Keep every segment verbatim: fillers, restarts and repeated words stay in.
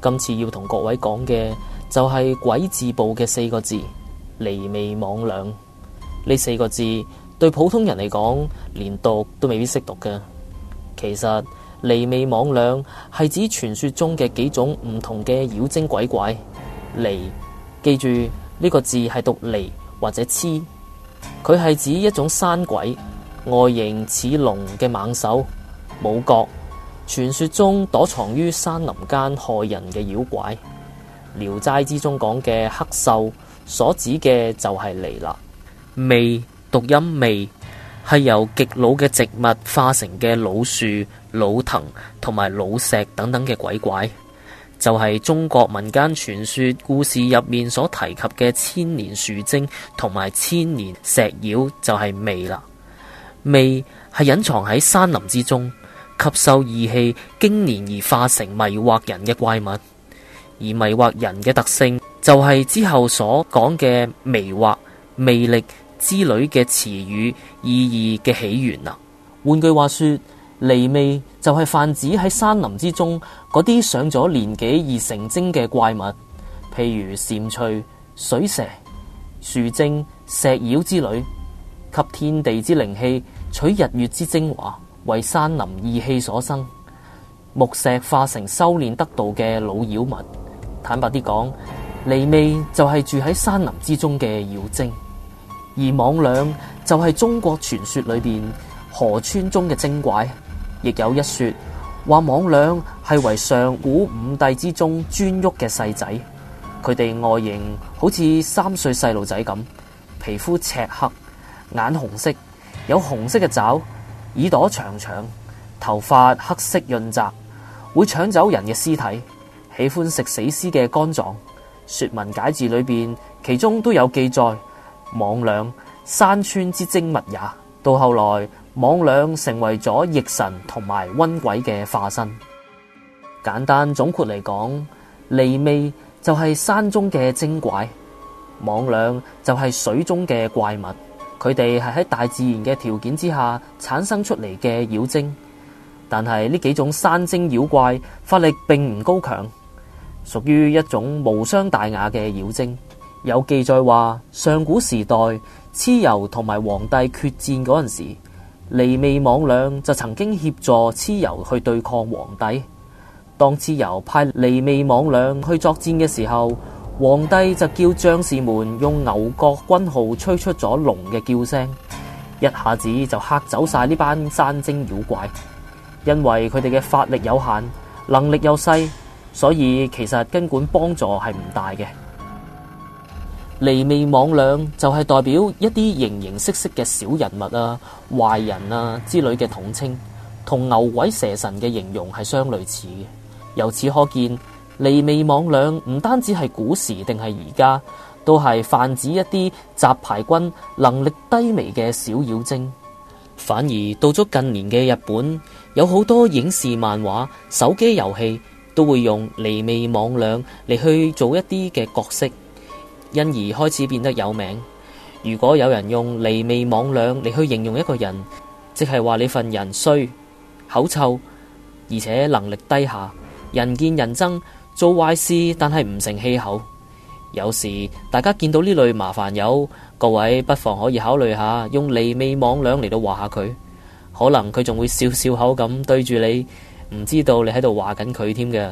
今次要同各位講嘅就係鬼字部嘅四個字，魑魅魍魎。呢四個字對普通人嚟講，連讀都未必識讀嘅。其實魑魅魍魎係指傳說中嘅幾種唔同嘅妖精鬼怪。魑，記住呢個字係讀離或者黐，佢係指一種山鬼，外形似龍嘅猛獸，冇角，傳說中躲藏於山林間害人嘅妖怪。聊齋之中講嘅黑獸所指嘅就係魑啦。魅，讀音魅，係由極老嘅植物化成嘅老樹、老藤同埋老石等等嘅鬼怪，就係中國民間傳說故事入面所提及嘅千年樹精同埋千年石妖，就係魅啦。魅係隱藏喺山林之中，吸收異氣經年而化成迷惑人嘅怪物，而迷惑人嘅特性就係之後所講嘅迷惑、魅力之類嘅詞語意義嘅起源啦。換句話說，魑魅就係泛指喺山林之中嗰啲上咗年紀而成精嘅怪物，譬如蟾蜍、水蛇、樹精、石妖之類，吸天地之靈氣，取日月之精華，為山林義氣所生。木石化成修煉得道嘅老妖物。坦白啲講，魑魅就係住喺山林之中嘅妖精，而魍魎就係中國傳說裏邊河川中嘅精怪。亦有一說話，魍魎係為上古五帝之中顓頊嘅細仔，佢哋外形好似三歲細路仔咁，皮膚赤黑，眼紅色，有紅色嘅爪，耳朵長長，頭髮黑色潤澤，會搶走人嘅屍體，喜歡食死屍嘅肝臟。說文解字裏邊其中都有記載，魍魎山川之精物也。到後來魍魎成為咗逆神同埋瘟鬼嘅化身。簡單總括嚟講，魑魅就係山中嘅精怪，魍魎就係水中嘅怪物。佢哋係喺大自然嘅條件之下產生出嚟嘅妖精，但係呢幾種山精妖怪法力並唔高強，屬於一種無傷大雅嘅妖精。有記載話，上古時代蚩尤同埋黃帝決戰嗰陣時，魑魅魍魎就曾經協助蚩尤去對抗黃帝。當蚩尤派魑魅魍魎去作戰嘅時候，黃帝就叫將士們用牛角軍號吹出咗龍嘅叫聲，一下子就嚇走晒呢班山精妖怪。因為佢哋嘅法力有限，能力又細，所以其實根本幫助係唔大嘅。魑魅魍魎就係代表一啲形形色色嘅小人物啊、壞人啊之類嘅統稱，同牛鬼蛇神嘅形容係相類似嘅。由此可見，魑魅魍魎唔單止係古時定係而家，都係泛指一啲雜牌軍能力低微嘅小妖精。反而到咗近年嘅日本，有好多影視漫畫、手機遊戲都會用魑魅魍魎嚟去做一啲嘅角色，因而開始變得有名。如果有人用魑魅魍魎嚟去形容一個人，即係話你份人衰、口臭，而且能力低下，人見人憎，做壞事但係唔成氣候。有時大家見到呢類麻煩友，各位不妨可以考慮下用魑魅魍魎嚟到話下佢，可能佢仲會笑笑口咁對住你，唔知道你喺度話緊佢添嘅。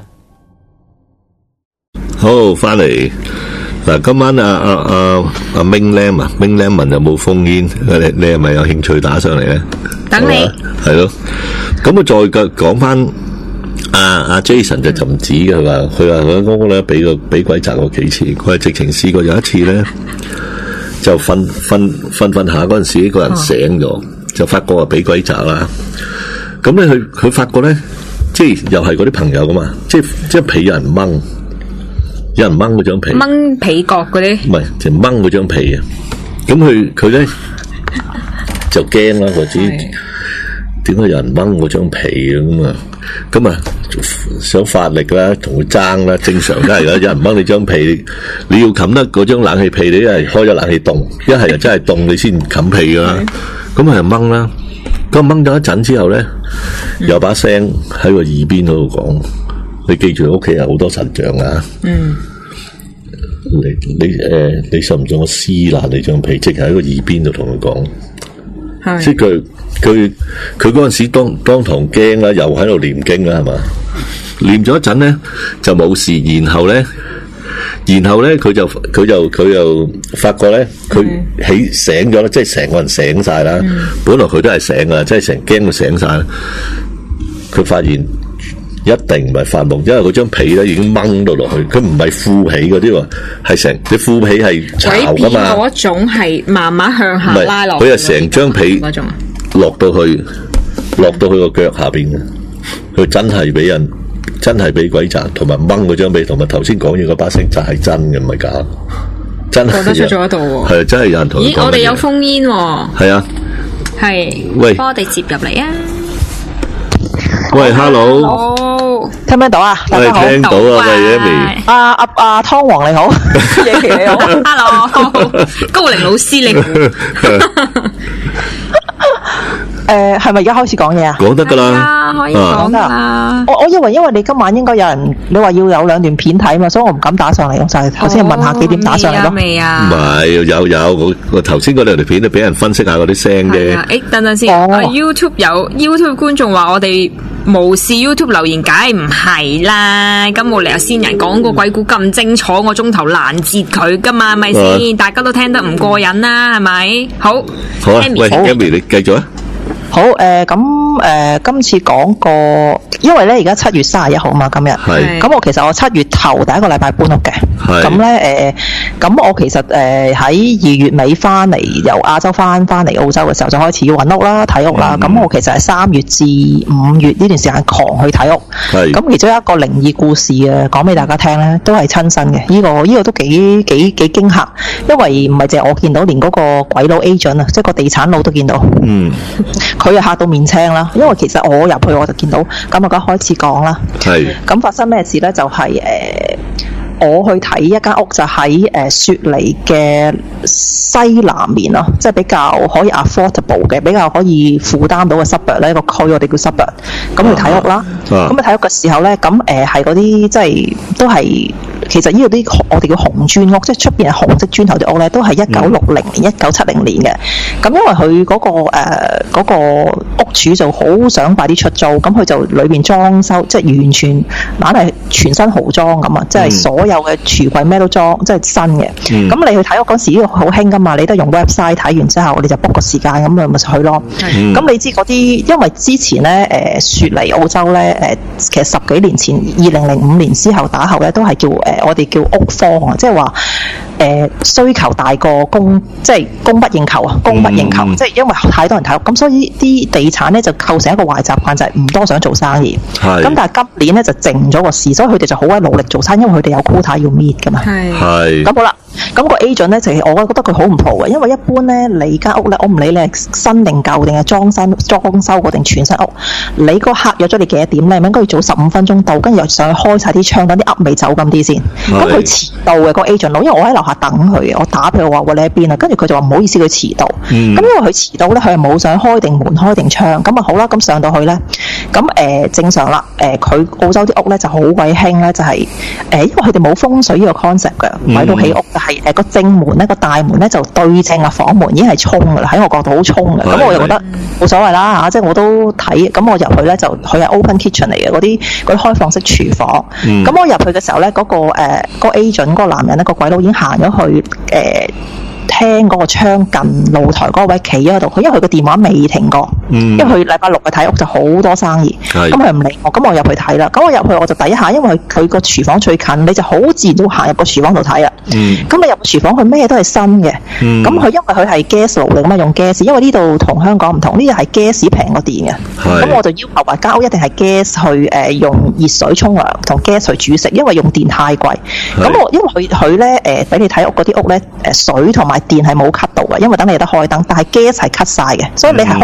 好，翻嚟嗱，今晚阿阿阿阿 Ming Lam 啊 ，Ming Lam 問有冇烽煙？你你係咪有興趣打上嚟咧？ 等你係咯，咁啊再講翻。阿阿 Jason 就就唔止嘅，佢話佢話佢間屋咧俾個俾鬼砸過幾次，佢係直情試過有一次咧就瞓瞓瞓瞓下嗰陣時，個人醒咗，哦、就發覺啊俾鬼砸啦。咁咧佢佢發覺咧，即係又係嗰啲朋友噶嘛，即係即係被有人掹，有人掹嗰張被， 掹被角嗰啲， 唔係就掹嗰張被啊。咁佢佢咧就驚啦，或者點解有人掹嗰張被啊咁啊？咁啊，想發力啦，同佢爭啦，正常都係啦。有人掹你張被，你要冚得嗰張冷氣被，你一係開咗冷氣凍，一係就真係凍，你先冚被噶啦。咁啊，就掹啦。咁掹咗一陣之後咧，有把聲喺個耳邊嗰度講： 你記住屋企有好多神像啊。 嗯。 你你誒、呃，你信唔信我撕爛你張被？即係喺個耳邊度同佢講。 係。 即係佢佢佢嗰陣時當當堂驚啦，又喺度念經啦，係嘛？念咗一陣咧就冇事，然後咧。然後咧，佢就佢就佢就發覺咧，佢起醒咗啦，即係成個人醒晒啦。嗯、本來佢都係醒噶，即係成驚到醒晒啦。佢發現一定唔係發夢，因為嗰張被咧已經掹到落去，佢唔係負起嗰啲喎，係成你負起係巢噶嘛。 嗰種係慢慢向下拉落， 佢係成張被落到去，落到去個腳下邊嘅。佢真係俾人。真係俾鬼砸，同埋掹嗰張被，同埋頭先講嘢嗰把聲就係真嘅，唔係假，真係。講得出咗度喎，係真係有人同你講。咦，我哋有烽煙喎。係啊。係。喂，幫我哋接入嚟啊！喂 ，hello。 聽唔聽到啊？大家好。 聽到啊，喂 ，Amy。 阿阿阿湯王你好，野奇你好 ，hello，高齡老師你好。 誒，係咪而家開始講嘢啊？ 講得噶啦， 可以講啦。 我我以為因為你今晚應該有人，你話要有兩段片睇嘛，所以我唔敢打上嚟，我就係頭先問下幾點打上嚟咯。 未啊？ 唔係，有有我我頭先嗰兩條片都俾人分析下嗰啲聲嘅。 誒，等陣先。YouTube 有 YouTube 觀眾話我哋無視 YouTube 留言，梗係唔係啦。咁冇理由先人講個鬼故咁精彩，我中途攔截佢噶嘛，係咪先？大家都聽得唔過癮啦，係咪？好。 好啊，喂 ，Amy 你繼續啊。 好誒，咁、呃、誒、呃，今次講個，因為咧而家七月三十一號嘛，今日，咁我其實我七月頭第一個禮拜搬屋嘅，咁咧誒，咁、呃、我其實誒喺二月尾翻嚟，由亞洲翻翻嚟澳洲嘅時候就開始要揾屋啦、睇屋啦，咁、嗯、我其實係三月至五月呢段時間狂去睇屋，咁其中一個靈異故事啊，講俾大家聽咧，都係親身嘅，呢、這個呢、這個都幾幾幾驚嚇，因為唔係淨係我見到，連嗰個鬼佬 agent 啊，即係個地產佬都見到，嗯。佢又嚇到面青啦，因為其實我入去我就見到，咁我而家開始講啦。係。咁發生咩事咧？就係、是、誒、呃，我去睇一間屋就喺誒、呃、雪梨嘅西南面咯，即係比較可以 affordable 嘅，比較可以負擔到嘅 suburb 咧，一個區我哋叫 suburb。咁去睇屋啦。咁去睇屋嘅時候咧，咁誒係嗰啲即係都係。其實呢度啲我哋叫紅磚屋，即係出邊係紅色磚頭啲屋咧，都係一九六零年、一九七零年嘅。咁因為佢嗰、嗰個誒嗰、呃嗰個屋主就好想快啲出租，咁佢就裏邊裝修，即係完全懶係全新豪裝咁啊！即係所有嘅櫥櫃咩都裝，即係新嘅。咁、嗯、你去睇屋嗰時，呢個好興噶嘛，你都用 website 睇完之後，你就 book 個時間咁咪咪去咯。咁、嗯、你知嗰啲，因為之前咧誒、呃、雪梨澳洲咧誒、呃，其實十幾年前二零零五年之後打後咧，都係叫誒。呃我哋叫屋荒啊，即係話誒需求大過供，即係供不應求啊，供不應求，嗯、即係因為太多人睇屋，咁所以啲地產咧就構成一個壞習慣，就係、是、唔多想做生意。咁但係今年咧就靜咗個市，所以佢哋就好鬼努力做生意，因為佢哋有 quota 要 meet 噶嘛。係。咁好啦，咁、那個 agent 咧就係、是、我覺得佢好唔 pro 嘅，因為一般咧你間屋咧，我唔理你係新定舊定係裝新裝修過定全新屋，你個客約咗你幾多點咧，應該要早十五分鐘到，跟住又上去開晒啲窗，等啲噏味走咁啲先。咁佢遲到嘅、個 agent 佬，因為我喺樓下等佢嘅，我打俾佢話：喂，你喺邊啊？跟住佢就話唔好意思，佢遲到。咁、嗯、因為佢遲到咧，佢係冇想開定門、開定窗。咁啊好啦，咁上到去咧，咁誒、呃、正常啦。誒、呃、佢澳洲啲屋咧就好鬼興咧，就係、是、誒、呃、因為佢哋冇風水呢個 concept 嘅，喺度起屋就係誒個正門咧個大門咧就對正啊房門已經係衝㗎啦，喺我角度好衝嘅。咁我又覺得冇所謂啦嚇，即係我都睇。咁我入去咧就佢係 open kitchen 嚟嘅，嗰啲嗰啲開放式廚房。咁、嗯、我入去嘅時候咧，嗰、那個誒。呃嗰個 agent 嗰個男人咧，個鬼佬已經行咗去誒、呃、廳嗰個窗近露台嗰個位企咗喺度。佢因為佢個電話未停過，嗯、因為佢禮拜六去睇屋就好多生意，咁佢唔理我，咁我入去睇啦。咁我入去我就第一下，因為佢個廚房最近，你就好自然都行入個廚房度睇啦。咁、嗯、你入廚房，佢咩都係新嘅。咁、嗯、佢因為佢係 gas 爐嚟，咁啊用 gas，因為呢度同香港唔同，呢度係 gas 平過電嘅。咁我就要求話間屋一定係 gas 去誒、呃、用熱水沖涼同 gas 去煮食，因為用電太貴。咁我因為佢佢咧誒俾你睇屋嗰啲屋咧誒水同埋電係冇 cut 到嘅，因為等你有得開燈，但係 gas 係 cut 晒嘅，所以你係開唔到個 gas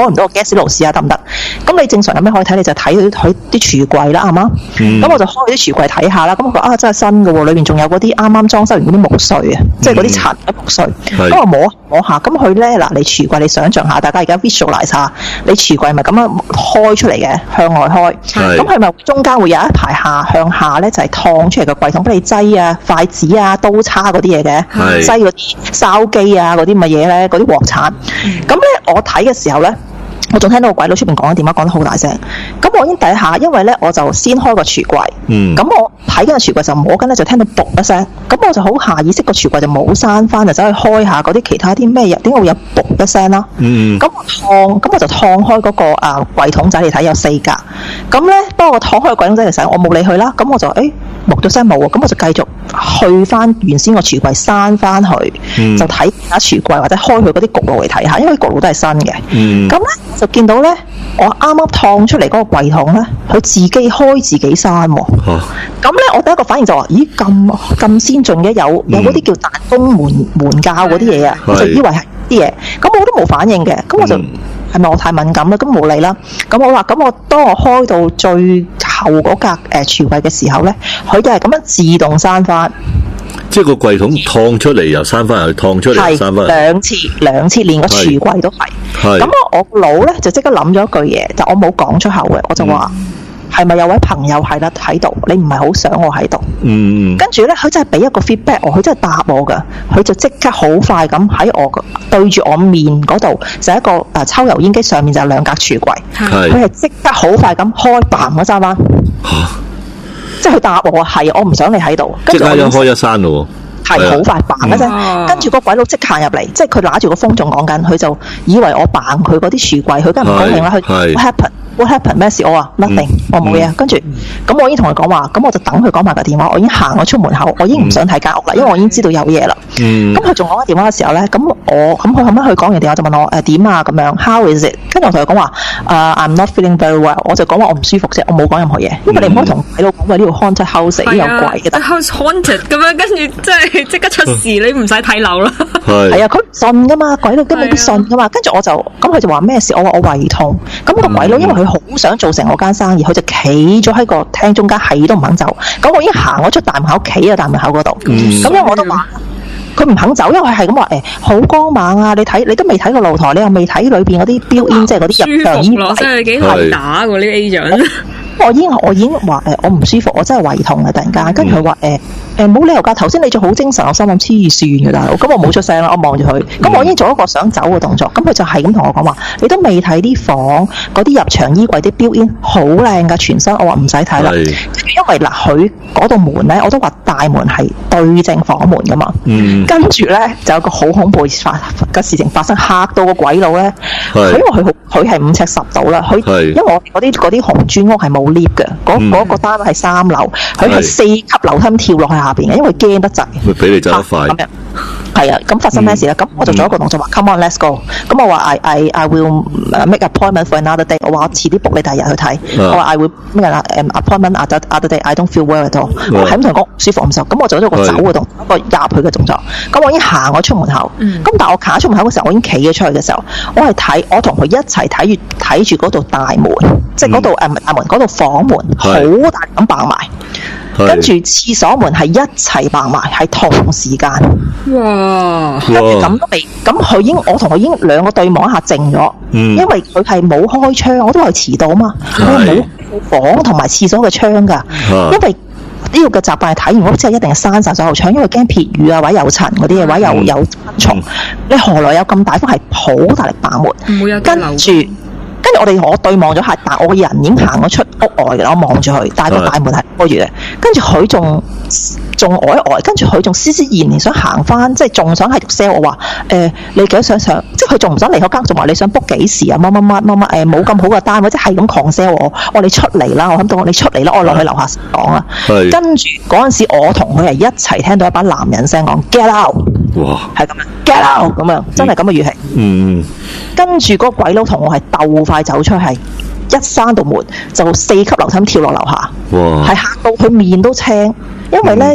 試勞試下得唔得？咁你正常有咩可以睇？你就睇佢佢啲櫥櫃啦，係嘛？咁、嗯、我就開佢啲櫥櫃睇下啦。咁我覺得啊，真係新嘅喎，裏邊仲有嗰啲啱啱裝修完嗰啲木碎啊，嗯、即係嗰啲塵嘅木碎。咁、嗯、我摸摸下，咁佢咧嗱，你櫥櫃你想象下，大家而家 visualize 下，你櫥櫃咪咁樣開出嚟嘅，向外開。咁係咪中間會有一排下向下咧，就係、是、燙出嚟嘅櫃桶俾你擠啊筷子啊刀叉嗰啲嘢嘅，擠嗰啲燒機啊嗰啲乜嘢咧，嗰啲鑊鏟。咁咧、嗯、我睇嘅時候咧。我仲聽到個鬼佬出邊講緊電話講得好大聲，咁我已經第一下，因為咧我就先開個櫥櫃，咁、嗯、我睇緊個櫥櫃就摸緊咧就聽到噗一聲，咁我就好下意識個櫥櫃就冇閂翻，就走去開下嗰啲其他啲咩嘢，點解會有噗一聲啦？咁、嗯、我燙，咁我就燙開嗰、那個啊櫃桶仔嚟睇有四格，咁咧當我燙開個櫃桶仔嚟睇，我冇理佢啦，咁我就誒木咗聲冇喎，咁我就繼續去翻原先個櫥櫃閂翻去，嗯、就睇其他櫥櫃或者開佢嗰啲焗爐嚟睇下，因為焗爐都係新嘅，咁咧、嗯。就見到咧，我啱啱燙出嚟嗰個櫃桶咧，佢自己開自己閂喎。咁咧、啊，我第一個反應就話：咦，咁咁先進嘅，有有嗰啲叫彈弓門門鉸嗰啲嘢啊，我就以為係啲嘢。咁我都冇反應嘅，咁我就係咪、嗯、我太敏感啦？咁冇理啦。咁好啦，咁我當我開到最後嗰格誒櫥櫃嘅時候咧，佢就係咁樣自動閂翻。 即係個櫃桶燙出嚟又閂翻入去，燙出嚟又閂翻。兩次兩次，連個櫥櫃都係。咁我我個腦咧就即刻諗咗一句嘢，但我冇講出口嘅，我就話係咪有位朋友係啦喺度？你唔係好想我喺度。嗯。跟住咧，佢真係俾一個 feedback 我，佢真係答我噶，佢就即刻好快咁喺我對住我面嗰度，就一個誒抽油煙機上面就有兩格櫥櫃，佢係即刻好快咁開嘭嗰閂翻。即係佢答我係，我唔想你喺度。 即刻一開一閂咯喎， 係好快嘭一聲，跟住個鬼佬即刻行入嚟，即係佢拿住個風仲講緊，佢就以為我嘭佢嗰啲櫥櫃，佢梗係唔高興啦。佢 what happened what happened 咩事？我話 nothing，我冇嘢。跟住咁我已經同佢講話，咁我就等佢講埋個電話。我已經行咗出門口，我已經唔想睇間屋啦，因為我已經知道有嘢啦。咁佢仲講緊電話嘅時候咧，咁我咁佢後尾佢講完電話就問我誒點啊咁樣 ，how is it？跟住我同佢講話誒 I'm not feeling very well， 我就講話我唔舒服啫，我冇講任何嘢，因為你唔可以同鬼佬講話呢度 haunted house 有鬼嘅。 house haunted 咁樣，跟住即係即刻出事，你唔使睇樓啦。 係啊，佢唔信噶嘛，鬼佬根本都信噶嘛。跟住我就咁佢就話咩事？我話我胃痛。咁個鬼佬因為佢好想做成我間生意，佢就企咗喺個廳中間，係都唔肯走。咁我已經行咗出大門口，企喺大門口嗰度。咁因為我都話。佢唔肯走，因為佢係咁話誒，好光猛啊！你睇你都未睇過露台，你又未睇裏邊嗰啲標煙，即係嗰啲入場衣櫃， 真係幾好打喎呢個 agent。 我已經我已經話誒，我唔舒服，我真係胃痛啊！突然間，跟住佢話誒誒，冇理由㗎，頭先你仲好精神，我心諗黐線嘅大佬，咁我冇出聲啦，我望住佢，咁我已經做一個想走嘅動作，咁佢就係咁同我講話，你都未睇啲房嗰啲入場衣櫃啲標煙好靚㗎，全身，我話唔使睇啦，因為嗱佢嗰道門咧，我都話大門係對正房門㗎嘛，跟住咧就有個好恐怖發嘅事情發生，嚇到個鬼佬咧，佢因為佢佢係五尺十度啦，佢因為我嗰啲嗰啲紅磚屋係冇 lift 嘅，嗰嗰個單位係三樓，佢係四級樓梯跳落去下邊嘅，因為驚得滯。 佢俾你走得快。咁樣係啊，咁發生咩事咧？咁我就做一個動作話 ，Come on，let's go。咁我話 I I I will make appointment for another day。我話我遲啲 book 你第二日去睇。我話 I will make an appointment other other day。I don't feel well at all。我係咁同佢講舒服唔舒服。咁我做咗個走嘅動，一個入去嘅動作。咁我已經行咗出門口。咁但係我行咗出門口嘅時候，我已經企咗出去嘅時候，我係睇，我同佢一齊睇住睇住嗰度大門，即係嗰度誒唔係大門，嗰度房門好大咁爆埋。跟住廁所門係一齊爆埋，係同時間。哇！跟住咁都未，咁佢已經我同佢已經兩個對望一下靜咗，嗯、因為佢係冇開窗，我都係遲到啊嘛，佢係冇房同埋廁所嘅窗㗎，啊、因為呢個嘅習慣係睇完屋之後一定係閂晒所有窗，因為驚撇雨啊或者有塵嗰啲嘢，或者有有昆蟲，嗯、你何來有咁大風係好大力爆門？跟住。跟住我哋我對望咗下，但我個人已經行咗出屋外嘅啦，我望住佢，但係個大門係開住嘅。跟住佢仲仲呆一呆，跟住佢仲斯斯然然想行翻，即係仲想喺度 sell 我話誒、呃，你幾多想上？即係佢仲唔想離開間，仲話你想 book 幾時啊？乜乜乜乜乜誒，冇咁好嘅單位，即係咁狂 sell 我。我你出嚟啦，我諗到你出嚟啦，我落去樓下講啦。跟住嗰陣時，我同佢係一齊聽到一把男人聲講 get out，哇，係咁樣 get out 咁樣，真係咁嘅語氣。嗯，跟住嗰個鬼佬同我係鬥快走出去，係一閂到門就四級樓梯跳落樓下，係嚇到佢面都青，因為咧。嗯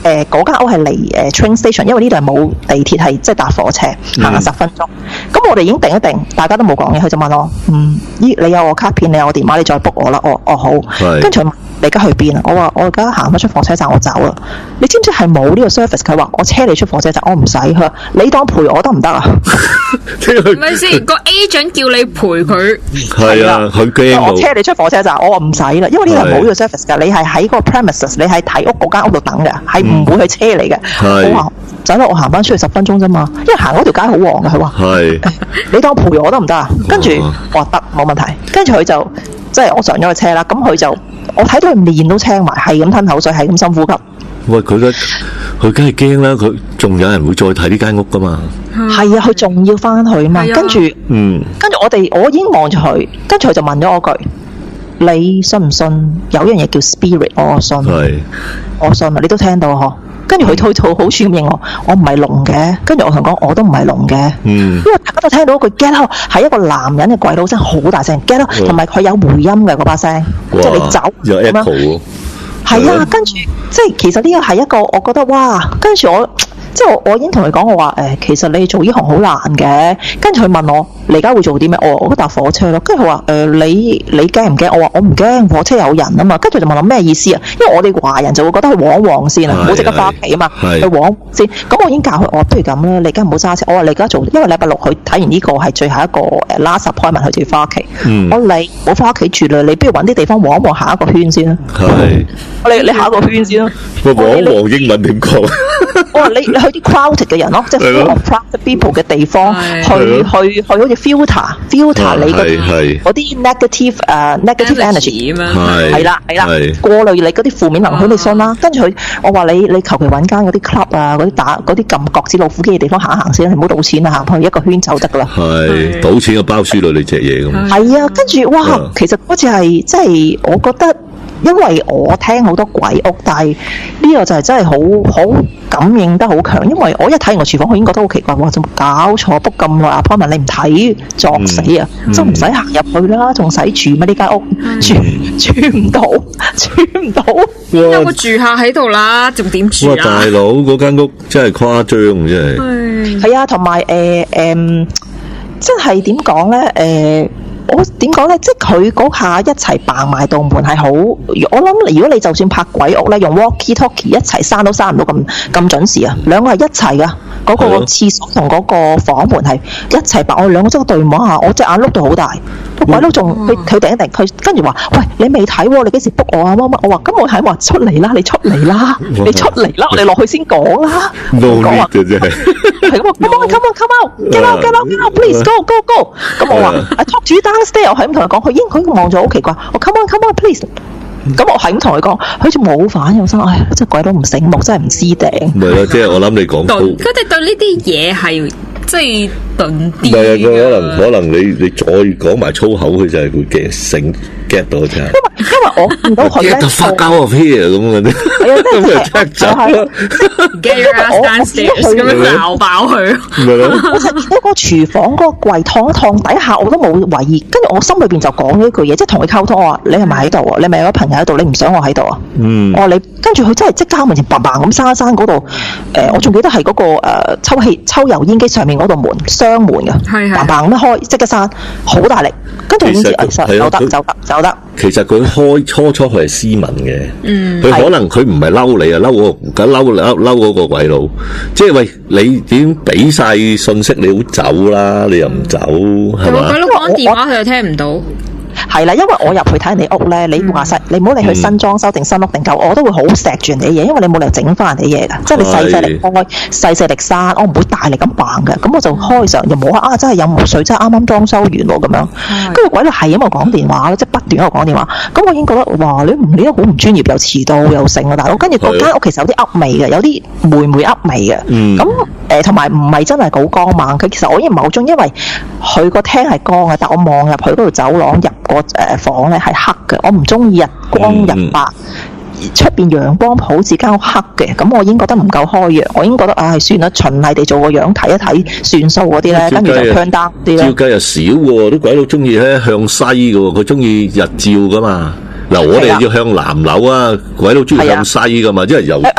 誒嗰間屋係離誒 train station，因為呢度係冇地鐵，係即係搭火車行下十分鐘。咁、嗯、我哋已經定一定，大家都冇講嘢，佢就問我：嗯，依你有我卡片，你有我電話，你再 book 我啦。哦哦好。跟住你而家去邊啊？我話我而家行翻出火車站，我走啦。你知唔知係冇呢個 service？ 佢話我車你出火車站，我唔使。佢話你當陪我得唔得啊？ 係咪先？個 agent 叫你陪佢， 係啊，佢驚我車你出火車站，我話唔使啦，因為呢度冇呢個 service 㗎。你係喺個 premises， 你係睇屋嗰間屋度等嘅，係唔會去車你嘅。我話走啦，我行翻出去十分鐘啫嘛，因為行嗰條街好旺嘅。佢話係你當陪我得唔得啊？跟住我話得，冇問題。跟住佢就即係我上咗個車啦，咁佢就我睇到佢面都青埋，係咁吞口水，係咁深呼吸。 喂，佢嘅佢梗係驚啦，佢仲有人會再睇呢間屋噶嘛？ 係啊，佢仲要翻去嘛？跟住，嗯，跟住我哋我已經望住佢，跟住佢就問咗我句：你信唔信有樣嘢叫 spirit？ 我信，係，我信啊！你都聽到嗬？跟住佢推套好處咁應我，我唔係聾嘅。跟住我同佢講，我都唔係聾嘅。嗯，因為大家都聽到一句 get out 係一個男人嘅鬼佬聲，好大聲 get out，同埋佢有回音嘅嗰把聲，即係你走有 echo。 係啊，跟住即係其實呢個係一個，我覺得哇！跟住我即係我我已經同佢講，我話誒，其實你做呢行好難嘅。跟住佢問我，你而家會做啲咩？我我搭火車咯。跟住佢話誒，你你驚唔驚？我話我唔驚，火車有人啊嘛。跟住就問我咩意思啊？因為我哋華人就會覺得去旺旺先啊，唔好即刻翻屋企啊嘛，去旺先。咁我已經教佢，我話不如咁啦，你而家唔好揸車。我話你而家做，因為禮拜六佢睇完呢個係最後一個誒 last appointment，佢就要翻屋企。嗯、我你唔好翻屋企住啦，你不如揾啲地方旺一旺行一個圈先啦。係，你你行一個圈先啦。 我旺一旺英文點講？ 我話你你去啲 crowded 嘅人咯，即係 full of crowded people 嘅地方，去去去好似 filter filter 你嗰嗰啲 negative 誒 negative energy 咁樣，係啦係啦，過濾你嗰啲負面能量你信啦。跟住佢，我話你你求其揾間嗰啲 club 啊，嗰啲打嗰啲撳角子老虎機嘅地方行行先，你唔好賭錢啊，行去一個圈就得噶啦。係賭錢嘅包輸到你隻嘢咁。 係啊，跟住哇，其實嗰次係即係我覺得。因為我聽好多鬼屋，但係呢個就係真係好好感應得好強。因為我一睇完個廚房，我已經覺得好奇怪，哇！仲搞錯 book 咁耐 appointment，你唔睇作死啊！都唔使行入去啦，仲使住咩？呢間屋住住唔到，住唔到。 有個住客喺度啦，仲點住啊？ 哇！大佬嗰間屋真係誇張，真係。係啊，同埋誒誒，真係點講咧？誒、呃。我點講咧？即係佢嗰下一齊扮埋道門係好，我諗如果你就算拍鬼屋咧，用 walkie talkie 一齊閂都閂唔到咁咁準時啊！兩個係一齊噶，嗰、嗰個廁所同嗰個房門係一齊扮，我哋兩個真係對望下，我隻眼碌到好大，個鬼佬仲佢佢定一定，佢跟住話：喂，你未睇喎？你幾時 book 我啊？乜乜？我話咁我睇話出嚟啦，你出嚟啦，你出嚟啦，我哋落去先講啦。 講啊！係咁啊 ，come on come on come on，get out get out get out，please go go go。咁我話 I talk to you downstairs，我係咁同佢講，佢應佢望咗好奇怪，我 come on come on please。咁我係咁同佢講，佢就冇反應，我心唉，真係鬼佬唔醒目，真係唔知頂。 唔係啦，即係我諗你講到， 佢哋對呢啲嘢係即係鈍啲。 唔係啊，佢可能可能你你再講埋粗口，佢就係會驚醒 get 到啫。因為因為我見到佢咧， 就發交個屁啊咁嘅啲，咁就踢走啦。 Get your ass downstairs 咁樣鬧爆佢。 我就見到個廚房嗰個櫃燙一燙底下，我都冇懷疑。跟住我心裏邊就講咗一句嘢，即係同佢溝通，我話你係咪喺度啊？你係咪有個朋友喺度？你唔想我喺度啊？嗯。我話你，跟住佢真係即刻喺門前嘭嘭咁閂一閂嗰度。誒，我仲記得係嗰個誒抽氣抽油煙機上面嗰度門雙門嘅，嘭嘭咁一開，即刻閂，好大力。跟住點知其實走得走得走得。 其實佢開初初佢係斯文嘅，嗯，佢可能佢唔係嬲你啊，嬲我梗嬲嬲嬲嗰個鬼佬，即係喂你點俾晒信息你好走啦，你又唔走係嘛？ 鬼佬講電話佢又聽唔到。 係啦，因為我入去睇人哋屋咧，你話晒，你唔好理佢新裝修定新屋定舊，我都會好錫住人哋嘢，因為你冇理由整翻人哋嘢噶，即係你細細力開，細細力閂，我唔會大力咁扮嘅，咁我就開上又冇啊，真係有冇水，真係啱啱裝修完喎咁樣，跟住鬼佬係咁喺度講電話，即係不斷喺度講電話，咁我已經覺得哇，你唔你都好唔專業，又遲到又剩啊大佬，跟住嗰間屋其實有啲噏味嘅，有啲霉霉噏味嘅，咁誒同埋唔係真係好光猛，佢其實我已經唔係好中意，因為佢個廳係光嘅，但我望入去嗰度走廊入個誒房咧係黑嘅，我唔中意日光日白，出邊陽光好似間屋黑嘅，咁我已經覺得唔夠開揚，我已經覺得唉、哎、算啦，循例地做個樣睇一睇算數嗰啲咧，跟住就 turn down 啲咧。照計又少喎，啲鬼佬中意咧向西嘅喎，佢中意日照噶嘛。嗱我哋要向南樓啊，鬼佬中意向西噶嘛，即係由。哎哎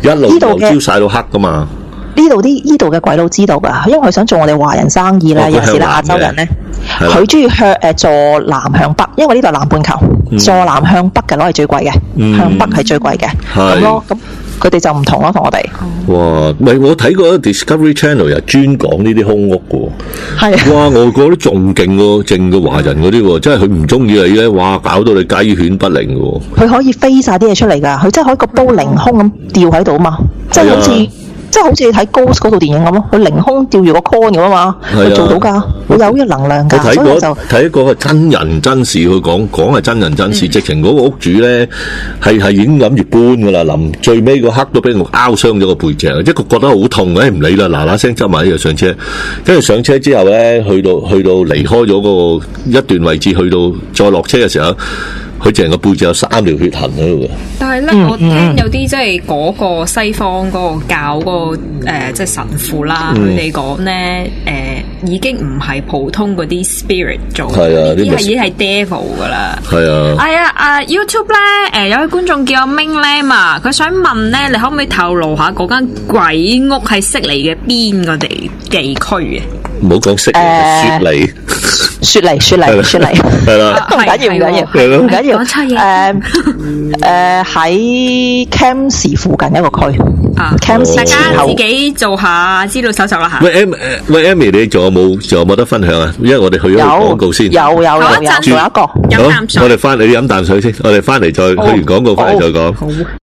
一路由朝曬到黑噶嘛。 呢度啲呢度嘅鬼佬知道㗎，因為佢想做我哋華人生意咧， 哦、 有時咧亞洲人咧，佢中意向誒坐南向北，因為呢度係南半球，嗯、坐南向北嘅攞係最貴嘅，嗯、向北係最貴嘅，咁咯，咁佢哋就唔同咯，同我哋。 哇！唔係我睇過 Discovery Channel 又專講呢啲空屋嘅喎，係哇！外國啲仲勁喎，正嘅華人嗰啲喎，真係佢唔中意你咧，哇！搞到你雞犬不寧嘅喎。佢可以飛晒啲嘢出嚟㗎，佢真係可以個煲凌空咁吊喺度嘛，即係好似。即係好似你睇 Ghost 嗰套電影咁咯，佢凌空吊住個 con 咁啊嘛，佢做到噶，好有呢個能量噶。 我睇過就睇過個真人真事，佢講講係真人真事，嗯、直情嗰個屋主咧係係已經諗住搬噶啦，臨最尾個刻都俾我拗傷咗個背脊，即係佢覺得好痛，誒唔理啦，嗱嗱聲執埋呢個上車，跟住上車之後咧，去到去到離開咗嗰個一段位置，去到再落車嘅時候。佢成個背脊有三條血痕喺度嘅。 但係咧，嗯、我聽有啲即係嗰個西方嗰個教嗰、嗰個誒、呃，即係神父啦，佢哋講咧誒，已經唔係普通嗰啲 spirit 做，呢啲係已經係 devil 噶啦。係啊。係啊，啊 YouTube 咧，誒、呃、有位觀眾叫阿 Ming Lam 啊，佢想問咧，你可唔可以透露下嗰間鬼屋係悉尼嘅邊個地地區嘅？ 唔好講悉尼，雪梨。 雪梨，雪梨，雪梨，係啦，唔緊要，唔緊要，唔緊要。誒誒，喺 Cairns 附近一個區啊 ，Cairns 大家自己做下資料搜集啦吓。 喂 ，Em， 喂 ，Amy， 你仲有冇仲有冇得分享啊？因為我哋去咗廣告先， 有有有有，仲有一個。 飲啖水， 我哋翻嚟飲啖水先，我哋翻嚟再去完廣告翻嚟再講。